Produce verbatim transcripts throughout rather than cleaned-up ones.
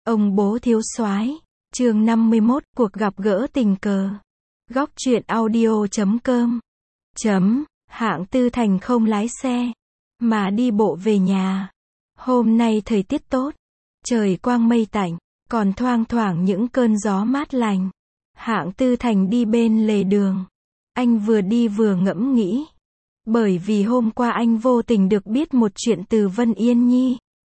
Ông bố thiếu soái. Chương năm mươi mốt, cuộc gặp gỡ tình cờ. Góc truyện audio chấm com. Chấm, Hạng Tư Thành không lái xe, mà đi bộ về nhà. Hôm nay thời tiết tốt, trời quang mây tạnh, còn thoang thoảng những cơn gió mát lành. Hạng Tư Thành đi bên lề đường. Anh vừa đi vừa ngẫm nghĩ. Bởi vì hôm qua anh vô tình được biết một chuyện từ Vân Yên Nhi.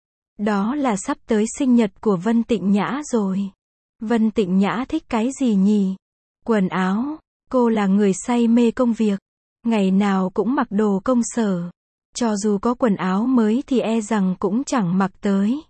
Đó là sắp tới sinh nhật của Vân Tịnh Nhã rồi. Vân Tịnh Nhã thích cái gì nhỉ? Quần áo. Cô là người say mê công việc. Ngày nào cũng mặc đồ công sở. Cho dù có quần áo mới thì e rằng cũng chẳng mặc tới.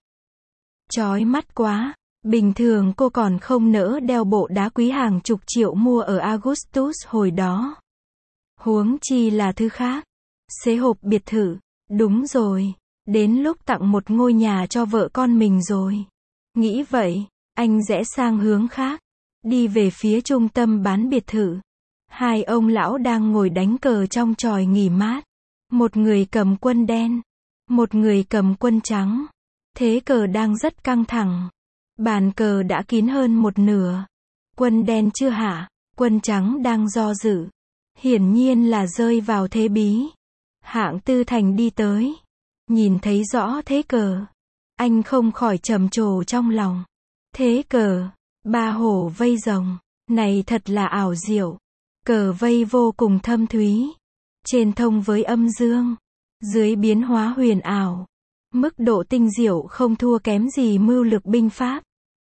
Chói mắt quá. Bình thường cô còn không nỡ đeo bộ đá quý hàng chục triệu mua ở Augustus hồi đó. Huống chi là thứ khác. Xế hộp biệt thự. Đúng rồi. Đến lúc tặng một ngôi nhà cho vợ con mình rồi. Nghĩ vậy, anh rẽ sang hướng khác. Đi về phía trung tâm bán biệt thự. Hai ông lão đang ngồi đánh cờ trong chòi nghỉ mát. Một người cầm quân đen. Một người cầm quân trắng. Thế cờ đang rất căng thẳng. Bàn cờ đã kín hơn một nửa. Quân đen chưa hạ. Quân trắng đang do dự. Hiển nhiên là rơi vào thế bí. Hạng Tư Thành đi tới. Nhìn thấy rõ thế cờ. Anh không khỏi trầm trồ trong lòng. Thế cờ. Ba hổ vây rồng. Này thật là ảo diệu. Cờ vây vô cùng thâm thúy. Trên thông với âm dương. Dưới biến hóa huyền ảo. Mức độ tinh diệu không thua kém gì mưu lược binh pháp.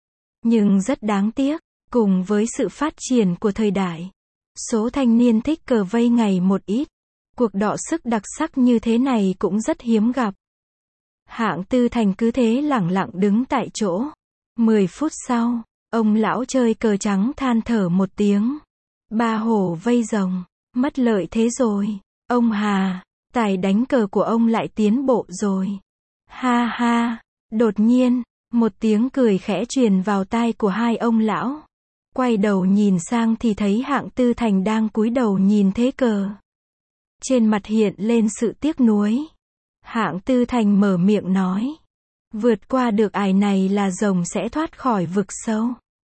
Nhưng rất đáng tiếc. Cùng với sự phát triển của thời đại. Số thanh niên thích cờ vây ngày một ít. Cuộc đọ sức đặc sắc như thế này cũng rất hiếm gặp. Hạng Tư Thành cứ thế lẳng lặng đứng tại chỗ. Mười phút sau, ông lão chơi cờ trắng than thở một tiếng. Ba hổ vây rồng, mất lợi thế rồi. Ông Hà, tài đánh cờ của ông lại tiến bộ rồi. Ha ha, đột nhiên, một tiếng cười khẽ truyền vào tai của hai ông lão. Quay đầu nhìn sang thì thấy Hạng Tư Thành đang cúi đầu nhìn thế cờ. Trên mặt hiện lên sự tiếc nuối. Hạng Tư Thành mở miệng nói. Vượt qua được ải này là rồng sẽ thoát khỏi vực sâu.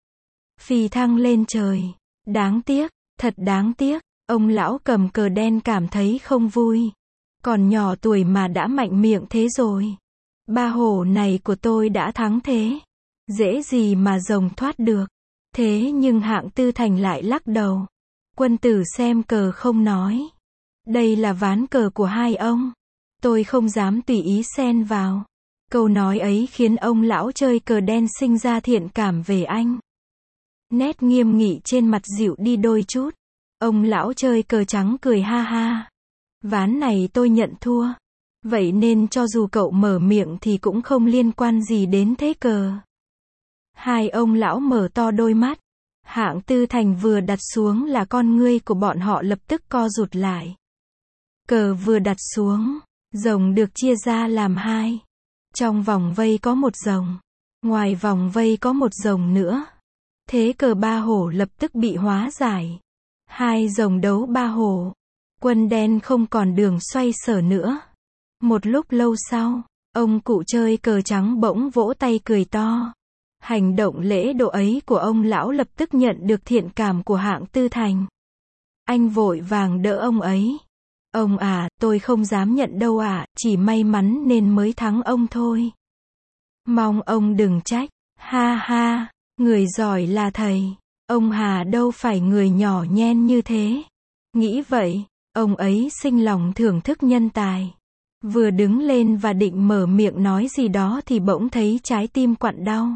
Phi thăng lên trời. Đáng tiếc, thật đáng tiếc. Ông lão cầm cờ đen cảm thấy không vui. Còn nhỏ tuổi mà đã mạnh miệng thế rồi. Ba hổ này của tôi đã thắng thế. Dễ gì mà rồng thoát được. Thế nhưng Hạng Tư Thành lại lắc đầu. Quân tử xem cờ không nói. Đây là ván cờ của hai ông. Tôi không dám tùy ý xen vào. Câu nói ấy khiến ông lão chơi cờ đen sinh ra thiện cảm về anh. Nét nghiêm nghị trên mặt dịu đi đôi chút. Ông lão chơi cờ trắng cười ha ha. Ván này tôi nhận thua. Vậy nên cho dù cậu mở miệng thì cũng không liên quan gì đến thế cờ. Hai ông lão mở to đôi mắt. Hạng Tư Thành vừa đặt xuống là con ngươi của bọn họ lập tức co rụt lại. Cờ vừa đặt xuống, rồng được chia ra làm hai. Trong vòng vây có một rồng. Ngoài vòng vây có một rồng nữa. Thế cờ ba hổ lập tức bị hóa giải. Hai rồng đấu ba hổ. Quân đen không còn đường xoay sở nữa. Một lúc lâu sau, ông cụ chơi cờ trắng bỗng vỗ tay cười to. Hành động lễ độ ấy của ông lão lập tức nhận được thiện cảm của Hạng Tư Thành. Anh vội vàng đỡ ông ấy. Ông à, tôi không dám nhận đâu ạ, à, chỉ may mắn nên mới thắng ông thôi. Mong ông đừng trách. Ha ha, người giỏi là thầy. Ông Hà đâu phải người nhỏ nhen như thế. Nghĩ vậy, ông ấy sinh lòng thưởng thức nhân tài. Vừa đứng lên và định mở miệng nói gì đó thì bỗng thấy trái tim quặn đau.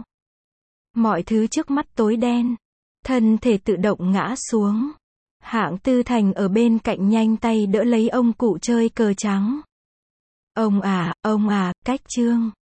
Mọi thứ trước mắt tối đen. Thân thể tự động ngã xuống. Hạng Tư Thành ở bên cạnh nhanh tay đỡ lấy ông cụ chơi cờ trắng. Ông à, ông à, cách chương.